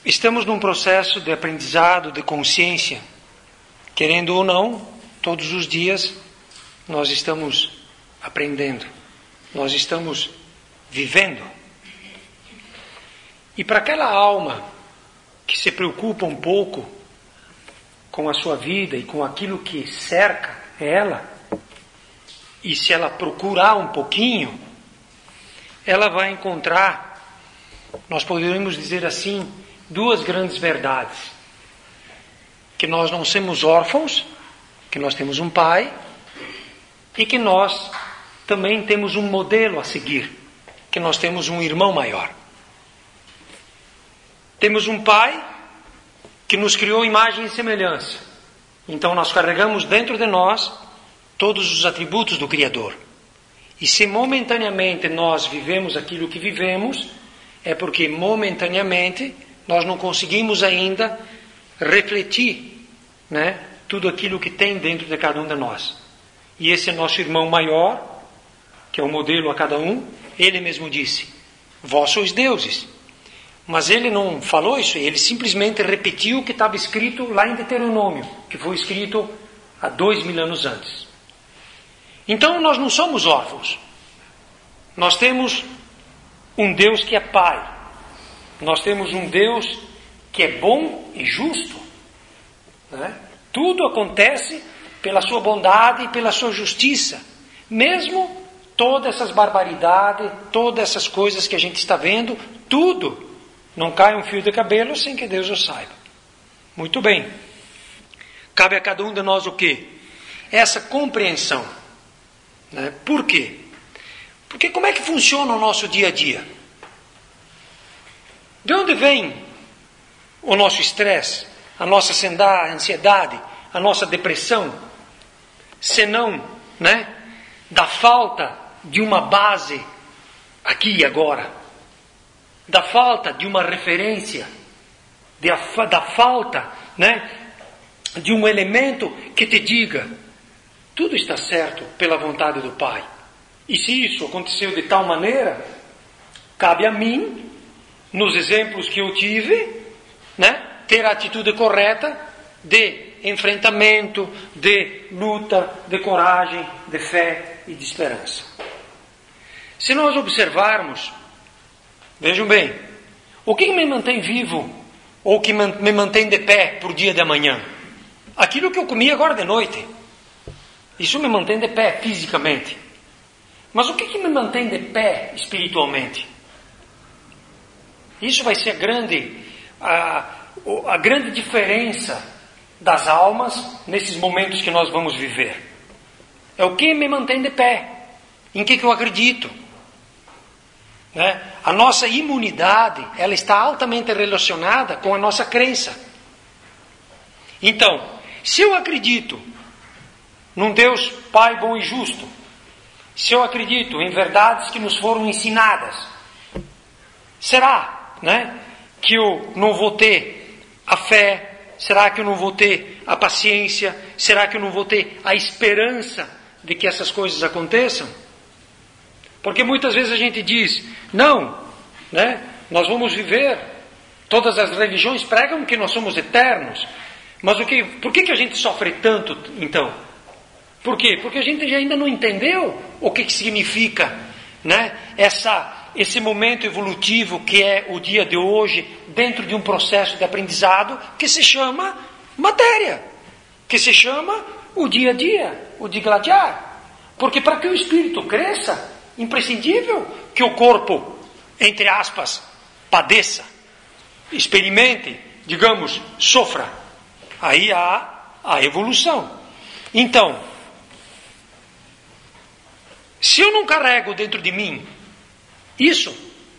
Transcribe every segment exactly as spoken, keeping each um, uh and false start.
Estamos num processo de aprendizado, de consciência. Querendo ou não, todos os dias nós estamos aprendendo. Nós estamos vivendo. E para aquela alma que se preocupa um pouco com a sua vida e com aquilo que cerca ela, e se ela procurar um pouquinho, ela vai encontrar, nós poderíamos dizer assim, duas grandes verdades. Que nós não somos órfãos, que nós temos um pai, e que nós também temos um modelo a seguir, que nós temos um irmão maior. Temos um pai que nos criou imagem e semelhança. Então nós carregamos dentro de nós todos os atributos do Criador. E se momentaneamente nós vivemos aquilo que vivemos, é porque momentaneamente nós não conseguimos ainda refletir, né, tudo aquilo que tem dentro de cada um de nós. E esse nosso irmão maior, que é o modelo a cada um, ele mesmo disse: vós sois deuses. Mas ele não falou isso, ele simplesmente repetiu o que estava escrito lá em Deuteronômio, que foi escrito há dois mil anos antes. Então nós não somos órfãos. Nós temos um Deus que é Pai. Nós temos um Deus que é bom e justo. Né? Tudo acontece pela sua bondade e pela sua justiça. Mesmo todas essas barbaridades, todas essas coisas que a gente está vendo, tudo não cai um fio de cabelo sem que Deus o saiba. Muito bem. Cabe a cada um de nós o quê? Essa compreensão. Né? Por quê? Porque como é que funciona o nosso dia a dia? De onde vem o nosso estresse, a nossa ansiedade, a nossa depressão? Senão, né, da falta de uma base aqui e agora. Da falta de uma referência, de a, da falta, né, de um elemento que te diga: tudo está certo pela vontade do Pai. E se isso aconteceu de tal maneira, cabe a mim, nos exemplos que eu tive, né, ter a atitude correta de enfrentamento, de luta, de coragem, de fé e de esperança. Se nós observarmos, vejam bem, o que me mantém vivo ou que me mantém de pé por dia de amanhã? Aquilo que eu comi agora de noite. Isso me mantém de pé fisicamente. Mas o que, que me mantém de pé espiritualmente? Isso vai ser a grande, a, a grande diferença das almas nesses momentos que nós vamos viver. É o que me mantém de pé. Em que, que eu acredito. Né? A nossa imunidade, ela está altamente relacionada com a nossa crença. Então, se eu acredito num Deus Pai bom e justo, se eu acredito em verdades que nos foram ensinadas, será, né, que eu não vou ter a fé? Será que eu não vou ter a paciência? Será que eu não vou ter a esperança de que essas coisas aconteçam? Porque muitas vezes a gente diz: não, né, nós vamos viver, todas as religiões pregam que nós somos eternos. Mas o que, por que, que a gente sofre tanto então? Por quê? Porque a gente ainda não entendeu o que, que significa, né, essa, esse momento evolutivo que é o dia de hoje, dentro de um processo de aprendizado que se chama matéria, que se chama o dia a dia, o digladiar. Porque para que o espírito cresça, imprescindível que o corpo, entre aspas, padeça, experimente, digamos, sofra. Aí há a evolução. Então, se eu não carrego dentro de mim isso,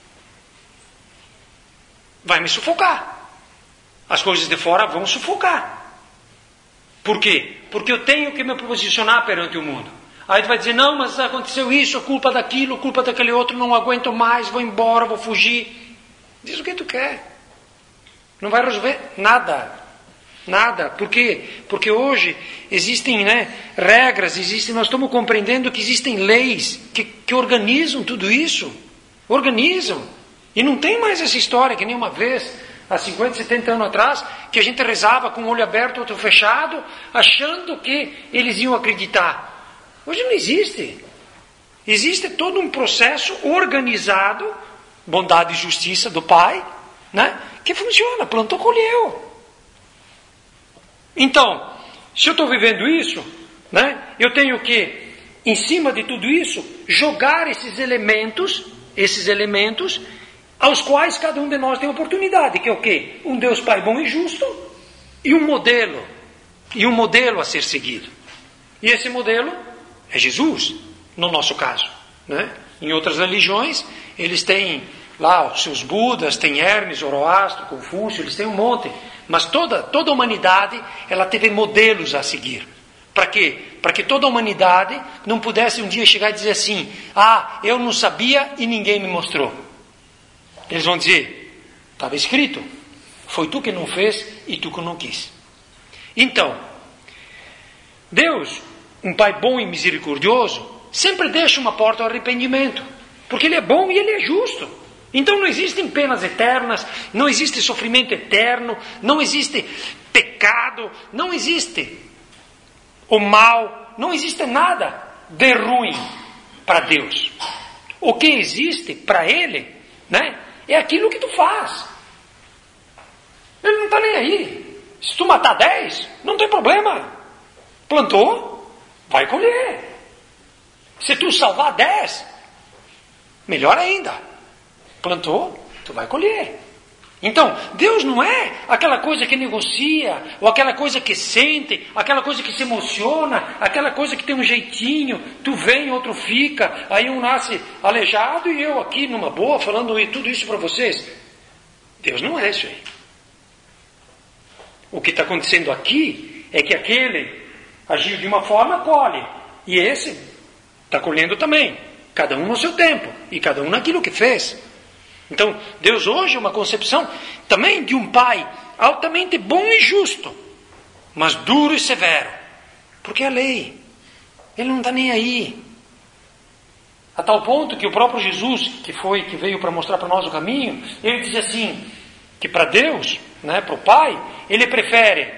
vai me sufocar. As coisas de fora vão sufocar. Por quê? Porque eu tenho que me posicionar perante o mundo. Aí tu vai dizer: não, mas aconteceu isso, culpa daquilo, culpa daquele outro, não aguento mais, vou embora, vou fugir. Diz o que tu quer. Não vai resolver nada. Nada. Por quê? Porque hoje existem, né, regras, existem, nós estamos compreendendo que existem leis que, que organizam tudo isso. Organizam. E não tem mais essa história que nem uma vez há cinquenta, setenta anos atrás, que a gente rezava com um olho aberto, outro fechado, achando que eles iam acreditar. Hoje não existe. Existe todo um processo organizado, bondade e justiça do Pai, né? Que funciona, plantou, colheu. Então, se eu estou vivendo isso, né? Eu tenho que, em cima de tudo isso, jogar esses elementos, esses elementos, aos quais cada um de nós tem oportunidade, que é o quê? Um Deus Pai bom e justo, e um modelo, e um modelo a ser seguido. E esse modelo é Jesus, no nosso caso, né? Em outras religiões, eles têm lá os seus Budas, tem Hermes, Zoroastro, Confúcio, eles têm um monte. Mas toda, toda a humanidade, ela teve modelos a seguir. Para quê? Para que toda a humanidade não pudesse um dia chegar e dizer assim: ah, eu não sabia e ninguém me mostrou. Eles vão dizer: estava escrito, foi tu que não fez e tu que não quis. Então, Deus, um Pai bom e misericordioso, sempre deixa uma porta ao arrependimento, porque Ele é bom e Ele é justo. Então não existem penas eternas, não existe sofrimento eterno, não existe pecado, não existe o mal, não existe nada de ruim para Deus. O que existe para Ele, né, é aquilo que tu faz. Ele não está nem aí. Se tu matar dez, não tem problema. Plantou, vai colher. Se tu salvar dez, melhor ainda. Plantou, tu vai colher. Então, Deus não é aquela coisa que negocia, ou aquela coisa que sente, aquela coisa que se emociona, aquela coisa que tem um jeitinho, tu vem, outro fica, aí um nasce aleijado e eu aqui numa boa falando tudo isso para vocês. Deus não é isso aí. O que está acontecendo aqui é que aquele agiu de uma forma, colhe, e esse está colhendo também, cada um no seu tempo, e cada um naquilo que fez. Então, Deus hoje é uma concepção também de um Pai altamente bom e justo, mas duro e severo, porque é a lei. Ele não está nem aí. A tal ponto que o próprio Jesus, que foi, que veio para mostrar para nós o caminho, ele diz assim, que para Deus, né, para o Pai, ele prefere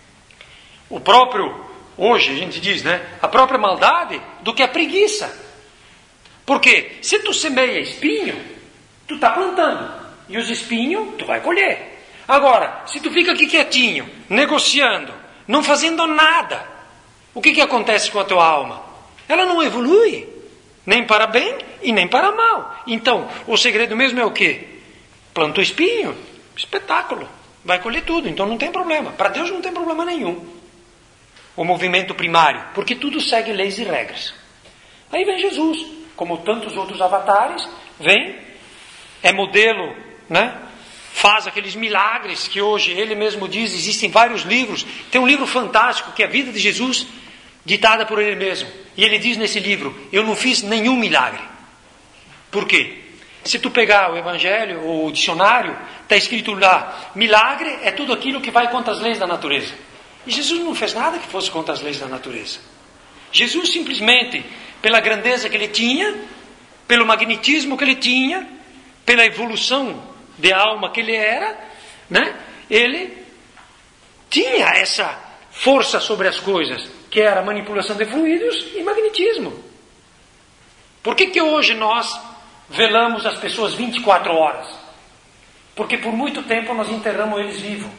o próprio, hoje a gente diz, né, a própria maldade do que a preguiça. Porque se tu semeia espinho, tu está plantando, e os espinhos tu vai colher. Agora, se tu fica aqui quietinho, negociando, não fazendo nada, o que, que acontece com a tua alma? Ela não evolui, nem para bem e nem para mal. Então, o segredo mesmo é o quê? Plantou espinho, espetáculo, vai colher tudo, então não tem problema. Para Deus não tem problema nenhum. O movimento primário, porque tudo segue leis e regras. Aí vem Jesus, como tantos outros avatares, vem, é modelo, né? Faz aqueles milagres que hoje ele mesmo diz, existem vários livros. Tem um livro fantástico que é a vida de Jesus, ditada por ele mesmo. E ele diz nesse livro, eu não fiz nenhum milagre. Por quê? Se tu pegar o Evangelho ou o dicionário, está escrito lá, milagre é tudo aquilo que vai contra as leis da natureza. E Jesus não fez nada que fosse contra as leis da natureza. Jesus simplesmente, pela grandeza que ele tinha, pelo magnetismo que ele tinha, pela evolução de alma que ele era, né? Ele tinha essa força sobre as coisas, que era a manipulação de fluidos e magnetismo. Por que que hoje nós velamos as pessoas vinte e quatro horas? Porque por muito tempo nós enterramos eles vivos.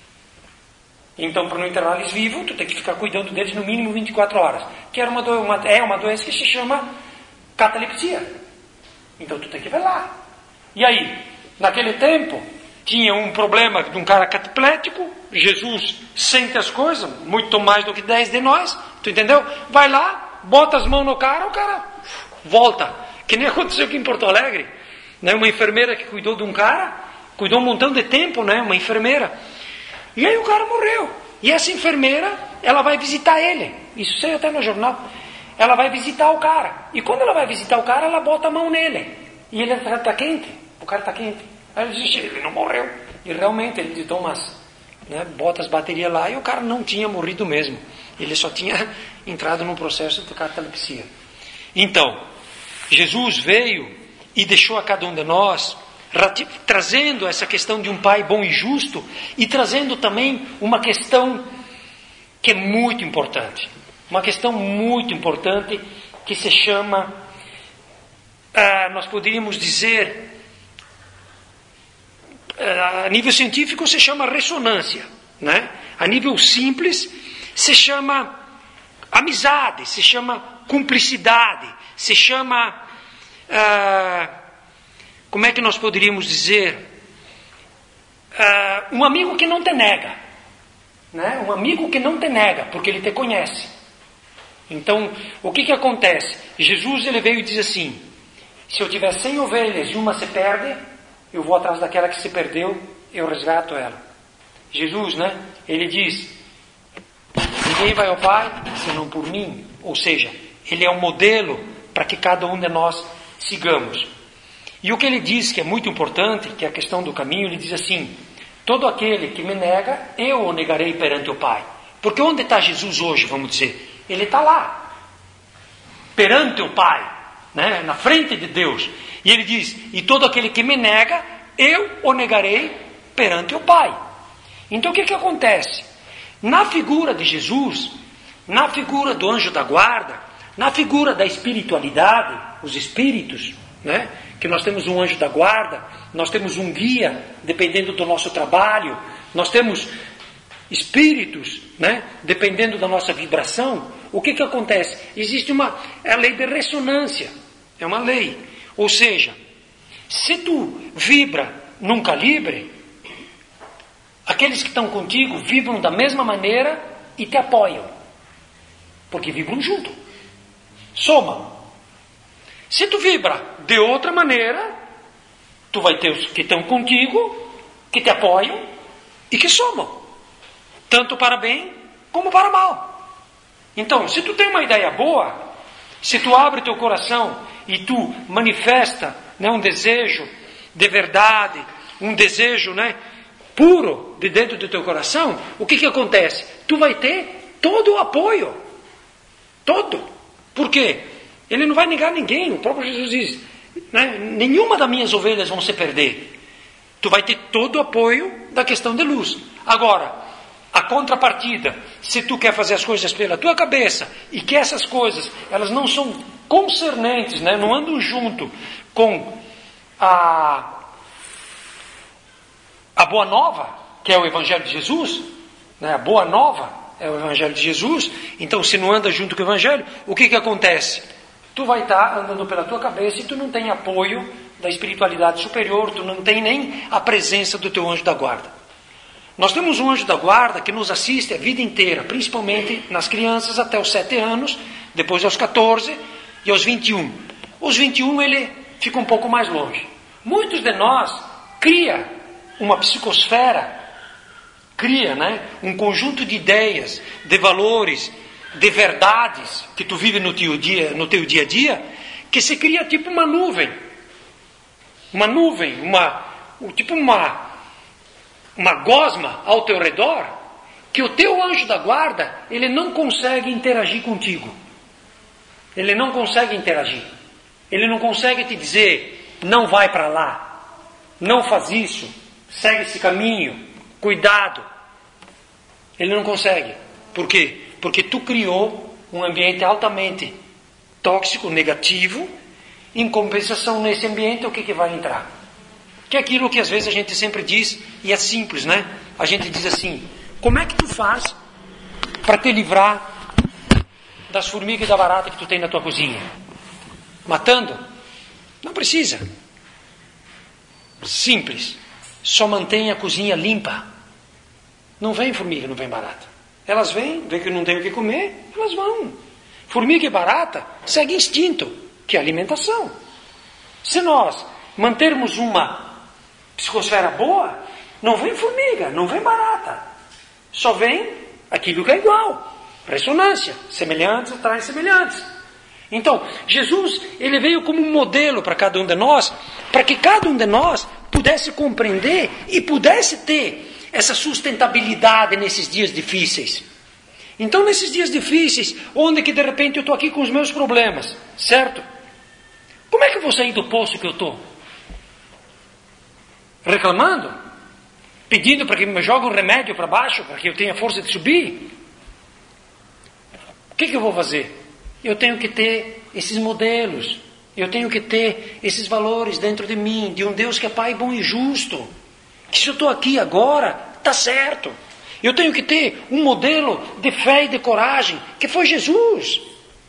Então, para não enterrar eles vivos, tu tem que ficar cuidando deles no mínimo vinte e quatro horas. Que era uma do... uma... é uma doença que se chama catalepsia. Então, tu tem que velar. E aí, naquele tempo, tinha um problema de um cara cataplético. Jesus sente as coisas, muito mais do que dez de nós. Tu entendeu? Vai lá, bota as mãos no cara, o cara volta. Que nem aconteceu aqui em Porto Alegre. Né? Uma enfermeira que cuidou de um cara, cuidou um montão de tempo, né? Uma enfermeira. E aí o cara morreu. E essa enfermeira, ela vai visitar ele. Isso saiu até no jornal. Ela vai visitar o cara. E quando ela vai visitar o cara, ela bota a mão nele. E ele está quente. O cara está quente. Aí ela diz, ele não morreu. E realmente ele ditou umas, né, bota as baterias lá e o cara não tinha morrido mesmo. Ele só tinha entrado num processo de catalepsia. Então, Jesus veio e deixou a cada um de nós trazendo essa questão de um pai bom e justo e trazendo também uma questão que é muito importante. Uma questão muito importante que se chama, ah, nós poderíamos dizer, ah, a nível científico se chama ressonância, né? A nível simples se chama amizade, se chama cumplicidade, se chama, ah, como é que nós poderíamos dizer, ah, um amigo que não te nega, né? Um amigo que não te nega, porque ele te conhece. Então, o que que acontece? Jesus, ele veio e diz assim, se eu tiver cem ovelhas e uma se perde, eu vou atrás daquela que se perdeu, eu resgato ela. Jesus, né? Ele diz, ninguém vai ao Pai senão por mim. Ou seja, ele é um modelo para que cada um de nós sigamos. E o que ele diz que é muito importante, que é a questão do caminho, ele diz assim, todo aquele que me nega, eu o negarei perante o Pai. Porque onde está Jesus hoje, vamos dizer? Ele está lá, perante o Pai, né? Na frente de Deus. E ele diz, e todo aquele que me nega, eu o negarei perante o Pai. Então o que que acontece? Na figura de Jesus, na figura do anjo da guarda, na figura da espiritualidade, os espíritos, né? Que nós temos um anjo da guarda, nós temos um guia, dependendo do nosso trabalho, nós temos espíritos, né? Dependendo da nossa vibração. O que que acontece? Existe uma é a lei de ressonância, é uma lei. Ou seja, se tu vibra num calibre, aqueles que estão contigo vibram da mesma maneira e te apoiam, porque vibram junto, somam. Se tu vibra de outra maneira, tu vai ter os que estão contigo, que te apoiam e que somam, tanto para bem como para mal. Então, se tu tem uma ideia boa, se tu abre teu coração e tu manifesta, né, um desejo de verdade, um desejo, né, puro de dentro do teu coração, o que que acontece? Tu vai ter todo o apoio. Todo. Por quê? Ele não vai negar ninguém. O próprio Jesus diz, né, nenhuma das minhas ovelhas vão se perder. Tu vai ter todo o apoio da questão de luz. Agora, a contrapartida, se tu quer fazer as coisas pela tua cabeça e que essas coisas, elas não são concernentes, né, não andam junto com a, a boa nova, que é o Evangelho de Jesus, né, a boa nova é o Evangelho de Jesus, então se não anda junto com o Evangelho, o que que acontece? Tu vai estar andando pela tua cabeça e tu não tem apoio da espiritualidade superior, tu não tem nem a presença do teu anjo da guarda. Nós temos um anjo da guarda que nos assiste a vida inteira, principalmente nas crianças até os sete anos, depois aos catorze e aos vinte e um. Os vinte e um ele fica um pouco mais longe. Muitos de nós cria uma psicosfera, cria, né, um conjunto de ideias, de valores, de verdades que tu vive no teu dia, no teu dia a dia, que se cria tipo uma nuvem. Uma nuvem, uma, tipo uma... uma gosma ao teu redor, que o teu anjo da guarda, ele não consegue interagir contigo. Ele não consegue interagir. Ele não consegue te dizer, não vai para lá, não faz isso, segue esse caminho, cuidado. Ele não consegue. Por quê? Porque tu criou um ambiente altamente tóxico, negativo. Em compensação, nesse ambiente, o que que vai entrar? Que é aquilo que às vezes a gente sempre diz, e é simples, né? A gente diz assim, como é que tu faz para te livrar das formigas e da barata que tu tem na tua cozinha? Matando? Não precisa. Simples. Só mantém a cozinha limpa. Não vem formiga, não vem barata. Elas vêm, vê que não tem o que comer, elas vão. Formiga e barata seguem instinto, que é a alimentação. Se nós mantermos uma psicosfera boa, não vem formiga, não vem barata. Só vem aquilo que é igual. Ressonância. Semelhantes atraem semelhantes. Então, Jesus, ele veio como um modelo para cada um de nós, para que cada um de nós pudesse compreender e pudesse ter essa sustentabilidade nesses dias difíceis. Então, nesses dias difíceis, onde que de repente eu estou aqui com os meus problemas, certo? Como é que eu vou sair do poço que eu estou? reclamando, pedindo para que me jogue um remédio para baixo, para que eu tenha força de subir. O que, que eu vou fazer? Eu tenho que ter esses modelos, eu tenho que ter esses valores dentro de mim, de um Deus que é Pai bom e justo, que se eu estou aqui agora, está certo. Eu tenho que ter um modelo de fé e de coragem, que foi Jesus.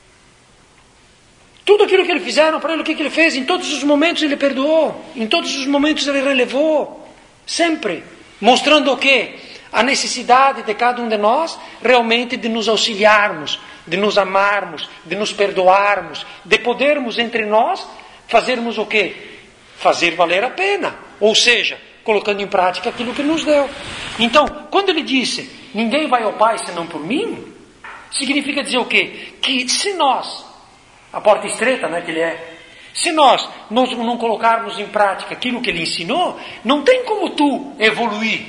Tudo aquilo que ele fizeram para ele, o que, que ele fez? Em todos os momentos ele perdoou, em todos os momentos ele relevou, sempre, mostrando o quê? A necessidade de cada um de nós realmente de nos auxiliarmos, de nos amarmos, de nos perdoarmos, de podermos entre nós fazermos o quê? Fazer valer a pena, ou seja, colocando em prática aquilo que nos deu. Então, quando ele disse, ninguém vai ao Pai senão por mim, significa dizer o quê? Que se nós, a porta estreita, né, que ele é, se nós não, não colocarmos em prática aquilo que ele ensinou, não tem como tu evoluir.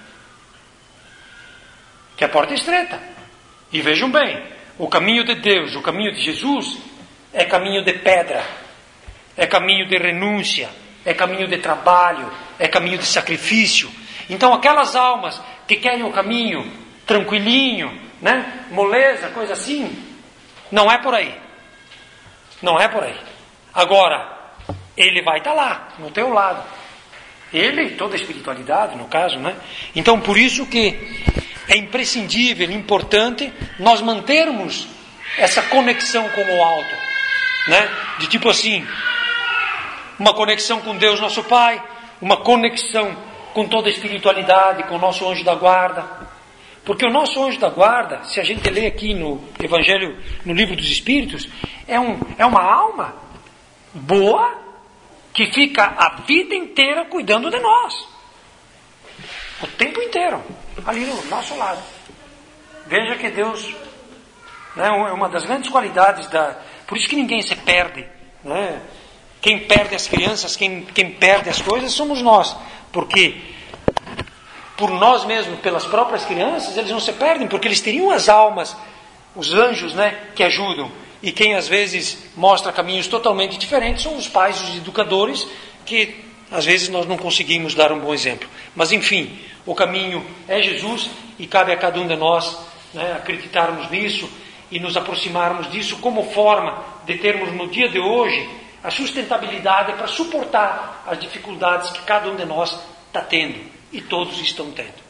Que a porta é estreita. E vejam bem, o caminho de Deus, o caminho de Jesus, é caminho de pedra, é caminho de renúncia, é caminho de trabalho, é caminho de sacrifício. Então aquelas almas que querem o caminho tranquilinho, né, moleza, coisa assim, não é por aí. Não é por aí. Agora, ele vai estar lá, no teu lado. Ele e toda a espiritualidade, no caso, né? Então, por isso que é imprescindível, importante, nós mantermos essa conexão com o alto, né? De tipo assim, uma conexão com Deus nosso Pai, uma conexão com toda a espiritualidade, com o nosso anjo da guarda. Porque o nosso anjo da guarda, se a gente lê aqui no Evangelho, no Livro dos Espíritos, é, um, é uma alma boa que fica a vida inteira cuidando de nós. O tempo inteiro, ali no nosso lado. Veja que Deus, né, é uma das grandes qualidades da... Por isso que ninguém se perde, né? Quem perde as crianças, quem, quem perde as coisas somos nós. Porque por nós mesmos, pelas próprias crianças, eles não se perdem, porque eles teriam as almas, os anjos, né, que ajudam. E quem às vezes mostra caminhos totalmente diferentes são os pais, os educadores, que às vezes nós não conseguimos dar um bom exemplo. Mas enfim, o caminho é Jesus e cabe a cada um de nós, né, acreditarmos nisso e nos aproximarmos disso como forma de termos no dia de hoje a sustentabilidade para suportar as dificuldades que cada um de nós está tendo e todos estão tendo.